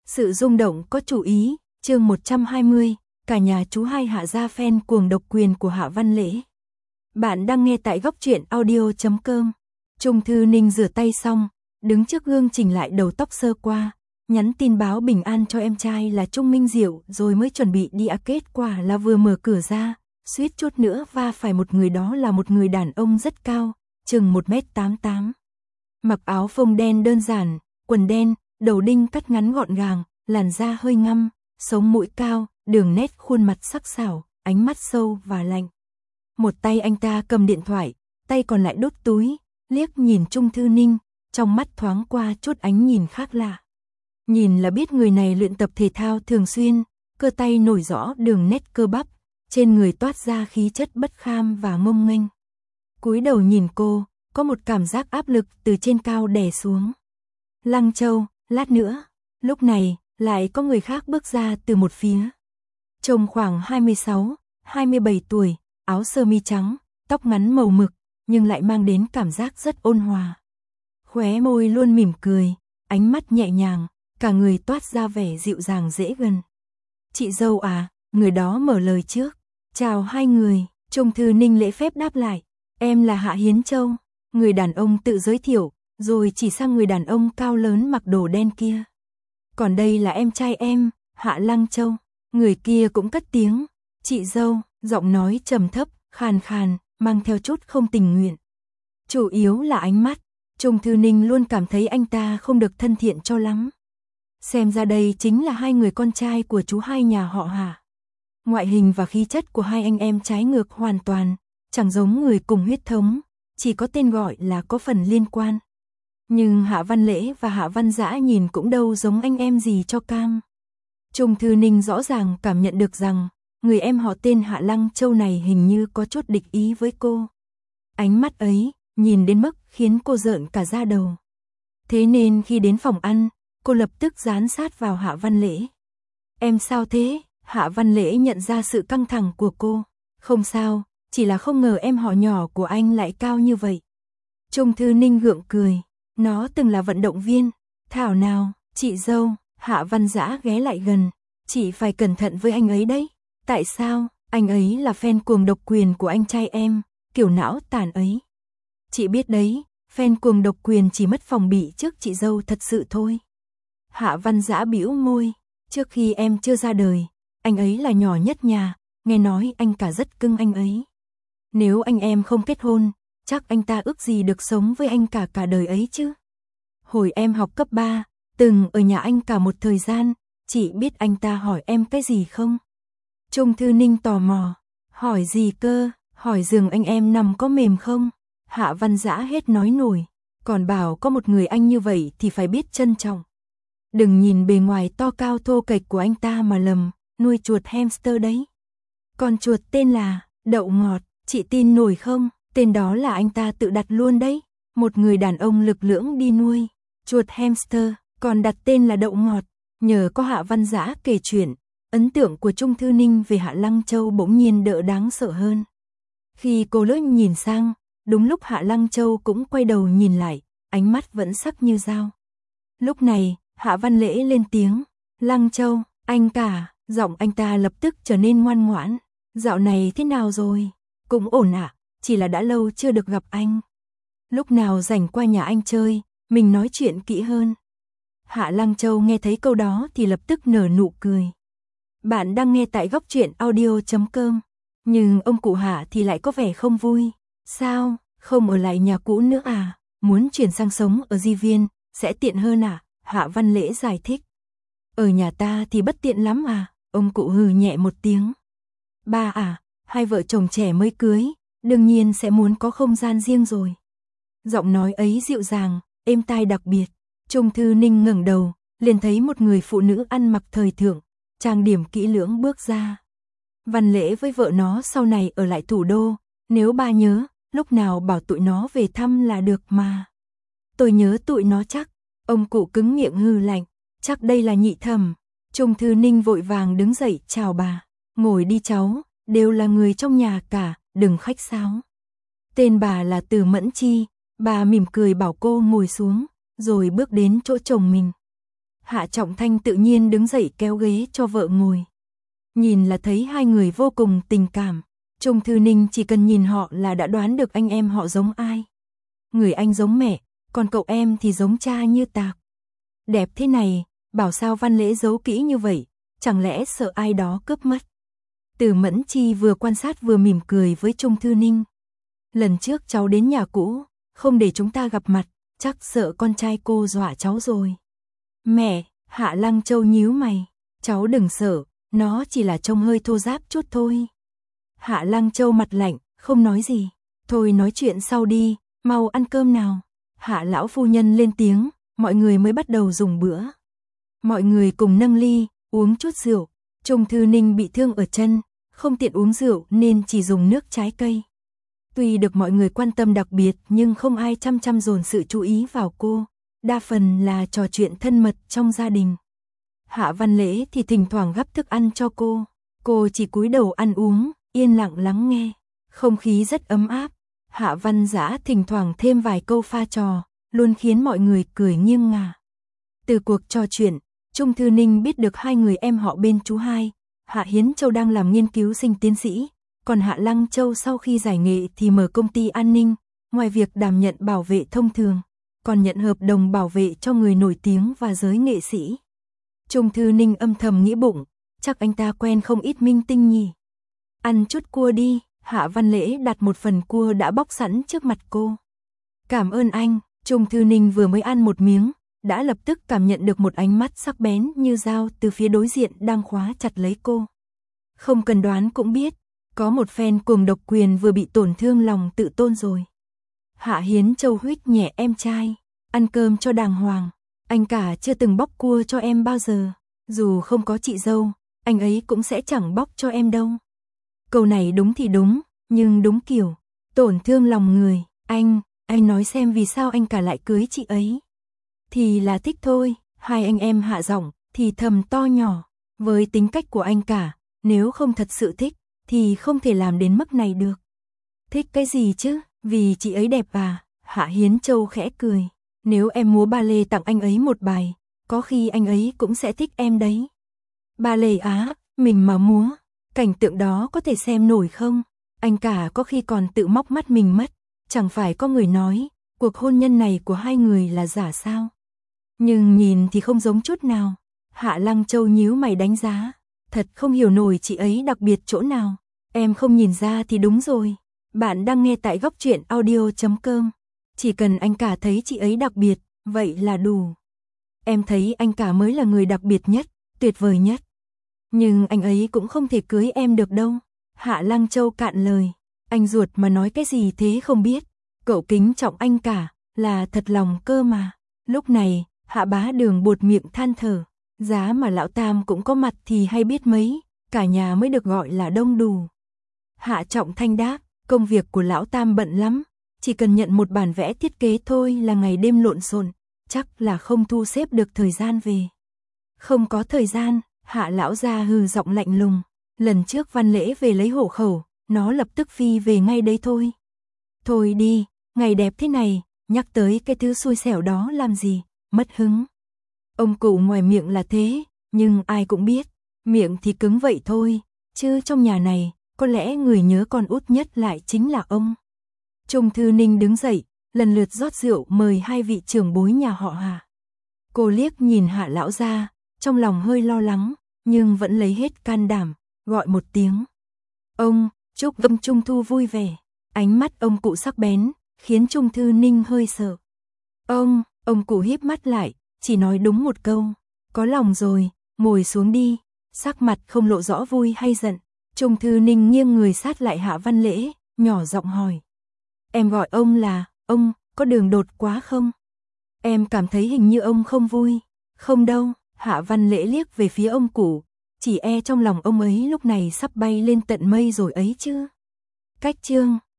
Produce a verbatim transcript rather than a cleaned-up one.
Sự rung động có chủ ý, chương một trăm hai mươi, cả nhà chú hai Hạ gia fan cuồng độc quyền của Hạ Văn Lễ. Bạn đang nghe tại góc truyện audio chấm com. Trung Thư Ninh rửa tay xong, đứng trước gương chỉnh lại đầu tóc sơ qua, nhắn tin báo bình an cho em trai là Trung Minh Diệu rồi mới chuẩn bị đi, à kết quả là vừa mở cửa ra, suýt chút nữa va phải một người, đó là một người đàn ông rất cao, chừng một mét tám mươi tám. Mặc áo phông đen đơn giản, quần đen, đầu đinh cắt ngắn gọn gàng, làn da hơi ngăm, sống mũi cao, đường nét khuôn mặt sắc sảo, ánh mắt sâu và lạnh. Một tay anh ta cầm điện thoại, tay còn lại đút túi, liếc nhìn Trung Thư Ninh, trong mắt thoáng qua chút ánh nhìn khác lạ. Nhìn là biết người này luyện tập thể thao thường xuyên, cơ tay nổi rõ đường nét cơ bắp, trên người toát ra khí chất bất kham và ngông nghênh. Cúi đầu nhìn cô, có một cảm giác áp lực từ trên cao đè xuống. Lăng Châu, lát nữa. Lúc này, lại có người khác bước ra từ một phía. Trông khoảng hai mươi sáu, hai mươi bảy tuổi, áo sơ mi trắng, tóc ngắn màu mực, nhưng lại mang đến cảm giác rất ôn hòa. Khóe môi luôn mỉm cười, ánh mắt nhẹ nhàng, cả người toát ra vẻ dịu dàng dễ gần. Chị dâu à, người đó mở lời trước. Chào hai người, Trung Thư Ninh lễ phép đáp lại. Em là Hạ Hiến Châu. Người đàn ông tự giới thiệu, rồi chỉ sang người đàn ông cao lớn mặc đồ đen kia. Còn đây là em trai em, Hạ Lăng Châu. Người kia cũng cất tiếng. Chị dâu, giọng nói trầm thấp, khàn khàn, mang theo chút không tình nguyện. Chủ yếu là ánh mắt, Trung Thư Ninh luôn cảm thấy anh ta không được thân thiện cho lắm. Xem ra đây chính là hai người con trai của chú hai nhà họ Hạ. Ngoại hình và khí chất của hai anh em trái ngược hoàn toàn, chẳng giống người cùng huyết thống, chỉ có tên gọi là có phần liên quan. Nhưng Hạ Văn Lễ và Hạ Văn Dã nhìn cũng đâu giống anh em gì cho cam. Trung Thư Ninh rõ ràng cảm nhận được rằng, người em họ tên Hạ Lăng Châu này hình như có chút địch ý với cô. Ánh mắt ấy, nhìn đến mức khiến cô rợn cả da đầu. Thế nên khi đến phòng ăn, cô lập tức dán sát vào Hạ Văn Lễ. Em sao thế? Hạ Văn Lễ nhận ra sự căng thẳng của cô. Không sao, chỉ là không ngờ em họ nhỏ của anh lại cao như vậy. Trung Thư Ninh gượng cười. Nó từng là vận động viên. Thảo nào, chị dâu, Hạ Văn Dã ghé lại gần. Chị phải cẩn thận với anh ấy đấy. Tại sao? Anh ấy là fan cuồng độc quyền của anh trai em, kiểu não tàn ấy. Chị biết đấy, fan cuồng độc quyền chỉ mất phòng bị trước chị dâu thật sự thôi. Hạ Văn Dã bĩu môi. Trước khi em chưa ra đời, anh ấy là nhỏ nhất nhà, nghe nói anh cả rất cưng anh ấy. Nếu anh em không kết hôn, chắc anh ta ước gì được sống với anh cả cả đời ấy chứ. Hồi em học cấp ba, từng ở nhà anh cả một thời gian, chị biết anh ta hỏi em cái gì không? Trung Thư Ninh tò mò. Hỏi gì cơ? Hỏi giường anh em nằm có mềm không? Hạ Văn Dã hết nói nổi. Còn bảo có một người anh như vậy thì phải biết trân trọng. Đừng nhìn bề ngoài to cao thô kệch của anh ta mà lầm, nuôi chuột hamster đấy. Con chuột tên là Đậu Ngọt, chị tin nổi không? Tên đó là anh ta tự đặt luôn đấy. Một người đàn ông lực lưỡng đi nuôi chuột hamster, còn đặt tên là Đậu Ngọt. Nhờ có Hạ Văn Dã kể chuyện, ấn tượng của Trung Thư Ninh về Hạ Lăng Châu bỗng nhiên đỡ đáng sợ hơn. Khi cô lướt nhìn sang, đúng lúc Hạ Lăng Châu cũng quay đầu nhìn lại, ánh mắt vẫn sắc như dao. Lúc này, Hạ Văn Lễ lên tiếng. Lăng Châu, anh cả. Giọng anh ta lập tức trở nên ngoan ngoãn. Dạo này thế nào rồi? Cũng ổn ạ, à, chỉ là đã lâu chưa được gặp anh. Lúc nào rảnh qua nhà anh chơi, mình nói chuyện kỹ hơn. Hạ Lăng Châu nghe thấy câu đó thì lập tức nở nụ cười. Bạn đang nghe tại góc truyện audio chấm com. Nhưng ông cụ Hạ thì lại có vẻ không vui. Sao, không ở lại nhà cũ nữa à? Muốn chuyển sang sống ở Di Viên, sẽ tiện hơn à? Hạ Văn Lễ giải thích. Ở nhà ta thì bất tiện lắm à? Ông cụ hừ nhẹ một tiếng. Ba à, hai vợ chồng trẻ mới cưới, đương nhiên sẽ muốn có không gian riêng rồi. Giọng nói ấy dịu dàng, êm tai đặc biệt. Trung Thư Ninh ngẩng đầu, liền thấy một người phụ nữ ăn mặc thời thượng, trang điểm kỹ lưỡng bước ra. Văn Lễ với vợ nó sau này ở lại thủ đô, nếu ba nhớ, lúc nào bảo tụi nó về thăm là được mà. Tôi nhớ tụi nó chắc. Ông cụ cứng miệng hừ lạnh. Chắc đây là nhị thẩm. Trung Thư Ninh vội vàng đứng dậy chào bà. Ngồi đi cháu, đều là người trong nhà cả, đừng khách sáo. Tên bà là Từ Mẫn Chi. Bà mỉm cười bảo cô ngồi xuống, rồi bước đến chỗ chồng mình. Hạ Trọng Thanh tự nhiên đứng dậy kéo ghế cho vợ ngồi. Nhìn là thấy hai người vô cùng tình cảm. Trung Thư Ninh chỉ cần nhìn họ là đã đoán được anh em họ giống ai. Người anh giống mẹ, còn cậu em thì giống cha như Tạc. Đẹp thế này, bảo sao Văn Lễ giấu kỹ như vậy, chẳng lẽ sợ ai đó cướp mất. Từ Mẫn Chi vừa quan sát vừa mỉm cười với Trung Thư Ninh. Lần trước cháu đến nhà cũ, không để chúng ta gặp mặt, chắc sợ con trai cô dọa cháu rồi. Mẹ, Hạ Lăng Châu nhíu mày, cháu đừng sợ, nó chỉ là trông hơi thô ráp chút thôi. Hạ Lăng Châu mặt lạnh, không nói gì. Thôi nói chuyện sau đi, mau ăn cơm nào. Hạ lão phu nhân lên tiếng, mọi người mới bắt đầu dùng bữa. Mọi người cùng nâng ly, uống chút rượu. Trung Thư Ninh bị thương ở chân, không tiện uống rượu nên chỉ dùng nước trái cây. Tuy được mọi người quan tâm đặc biệt nhưng không ai chăm chăm dồn sự chú ý vào cô. Đa phần là trò chuyện thân mật trong gia đình. Hạ Văn Lễ thì thỉnh thoảng gắp thức ăn cho cô. Cô chỉ cúi đầu ăn uống, yên lặng lắng nghe. Không khí rất ấm áp. Hạ Văn Dã thỉnh thoảng thêm vài câu pha trò, luôn khiến mọi người cười nghiêng ngả. Từ cuộc trò chuyện, Trung Thư Ninh biết được hai người em họ bên chú hai. Hạ Hiến Châu đang làm nghiên cứu sinh tiến sĩ, còn Hạ Lăng Châu sau khi giải nghệ thì mở công ty an ninh, ngoài việc đảm nhận bảo vệ thông thường, còn nhận hợp đồng bảo vệ cho người nổi tiếng và giới nghệ sĩ. Trung Thư Ninh âm thầm nghĩ bụng, chắc anh ta quen không ít minh tinh nhỉ. Ăn chút cua đi, Hạ Văn Lễ đặt một phần cua đã bóc sẵn trước mặt cô. Cảm ơn anh, Trung Thư Ninh vừa mới ăn một miếng, đã lập tức cảm nhận được một ánh mắt sắc bén như dao từ phía đối diện đang khóa chặt lấy cô. Không cần đoán cũng biết, có một fan cuồng độc quyền vừa bị tổn thương lòng tự tôn rồi. Hạ Hiến Châu huýt nhẹ em trai, ăn cơm cho đàng hoàng, anh cả chưa từng bóc cua cho em bao giờ, dù không có chị dâu, anh ấy cũng sẽ chẳng bóc cho em đâu. Câu này đúng thì đúng, nhưng đúng kiểu, tổn thương lòng người, anh, anh nói xem vì sao anh cả lại cưới chị ấy. Thì là thích thôi, hai anh em hạ giọng, thì thầm to nhỏ, với tính cách của anh cả, nếu không thật sự thích, thì không thể làm đến mức này được. Thích cái gì chứ, vì chị ấy đẹp à, Hạ Hiến Châu khẽ cười, nếu em múa ba lê tặng anh ấy một bài, có khi anh ấy cũng sẽ thích em đấy. Ba lê á, mình mà múa, cảnh tượng đó có thể xem nổi không, anh cả có khi còn tự móc mắt mình mất, chẳng phải có người nói, cuộc hôn nhân này của hai người là giả sao. Nhưng nhìn thì không giống chút nào. Hạ Lăng Châu nhíu mày đánh giá, thật không hiểu nổi chị ấy đặc biệt chỗ nào. Em không nhìn ra thì đúng rồi. Bạn đang nghe tại góc truyện audio chấm com. Chỉ cần anh cả thấy chị ấy đặc biệt, vậy là đủ. Em thấy anh cả mới là người đặc biệt nhất, tuyệt vời nhất. Nhưng anh ấy cũng không thể cưới em được đâu. Hạ Lăng Châu cạn lời, anh ruột mà nói cái gì thế không biết. Cậu kính trọng anh cả, là thật lòng cơ mà. Lúc này, Hạ Bá Đường buột miệng than thở, giá mà lão Tam cũng có mặt thì hay biết mấy, cả nhà mới được gọi là đông đủ. Hạ Trọng Thanh đáp, công việc của lão Tam bận lắm, chỉ cần nhận một bản vẽ thiết kế thôi là ngày đêm lộn xộn, chắc là không thu xếp được thời gian về. Không có thời gian, Hạ lão gia hừ giọng lạnh lùng, lần trước Văn Lễ về lấy hộ khẩu, nó lập tức phi về ngay đấy thôi. Thôi đi, ngày đẹp thế này, nhắc tới cái thứ xui xẻo đó làm gì, mất hứng. Ông cụ ngoài miệng là thế, nhưng ai cũng biết, miệng thì cứng vậy thôi, chứ trong nhà này, có lẽ người nhớ con út nhất lại chính là ông. Trung Thư Ninh đứng dậy, lần lượt rót rượu mời hai vị trưởng bối nhà họ Hạ. Cô liếc nhìn Hạ lão gia, trong lòng hơi lo lắng, nhưng vẫn lấy hết can đảm, gọi một tiếng. Ông, chúc ông Trung Thu vui vẻ. Ánh mắt ông cụ sắc bén, khiến Trung Thư Ninh hơi sợ. Ông, ông cụ híp mắt lại, chỉ nói đúng một câu. Có lòng rồi, ngồi xuống đi. Sắc mặt không lộ rõ vui hay giận. Trung Thư Ninh nghiêng người sát lại Hạ Văn Lễ, nhỏ giọng hỏi. Em gọi ông là, ông, có đường đột quá không? Em cảm thấy hình như ông không vui. Không đâu, Hạ Văn Lễ liếc về phía ông cụ. Chỉ e trong lòng ông ấy lúc này sắp bay lên tận mây rồi ấy chứ. Cách chương